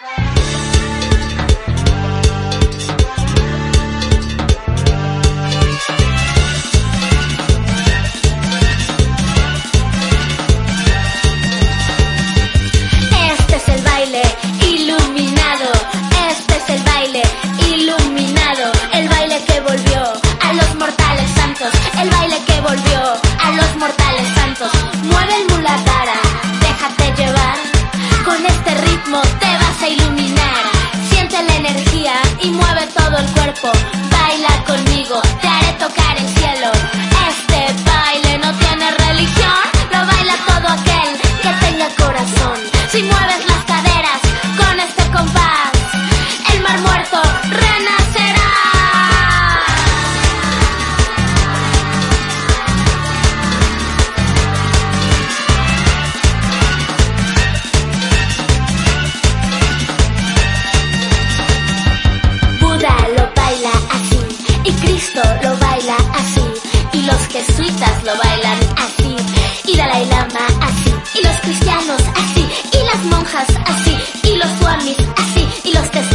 Este es el baile iluminado, este es el baile iluminado, el baile que volvió a los mortales santos, el baile que volvió a los mortales santos. Mueve el muladara, déjate llevar, con este ritmo te vas a iluminar. Siente la energía y mueve todo el cuerpo, baila conmigo, te haré tocar el cielo. Este baile no tiene religión, lo baila todo aquel que tenga corazón. Si mueves las caderas con este compás, el mar muerto renacerá. Buda lo baila así, y Cristo lo baila así, y los jesuitas lo bailan así, y Dalai Lama así, y los cristianos así, y las monjas así, y los swamis así, y los testigos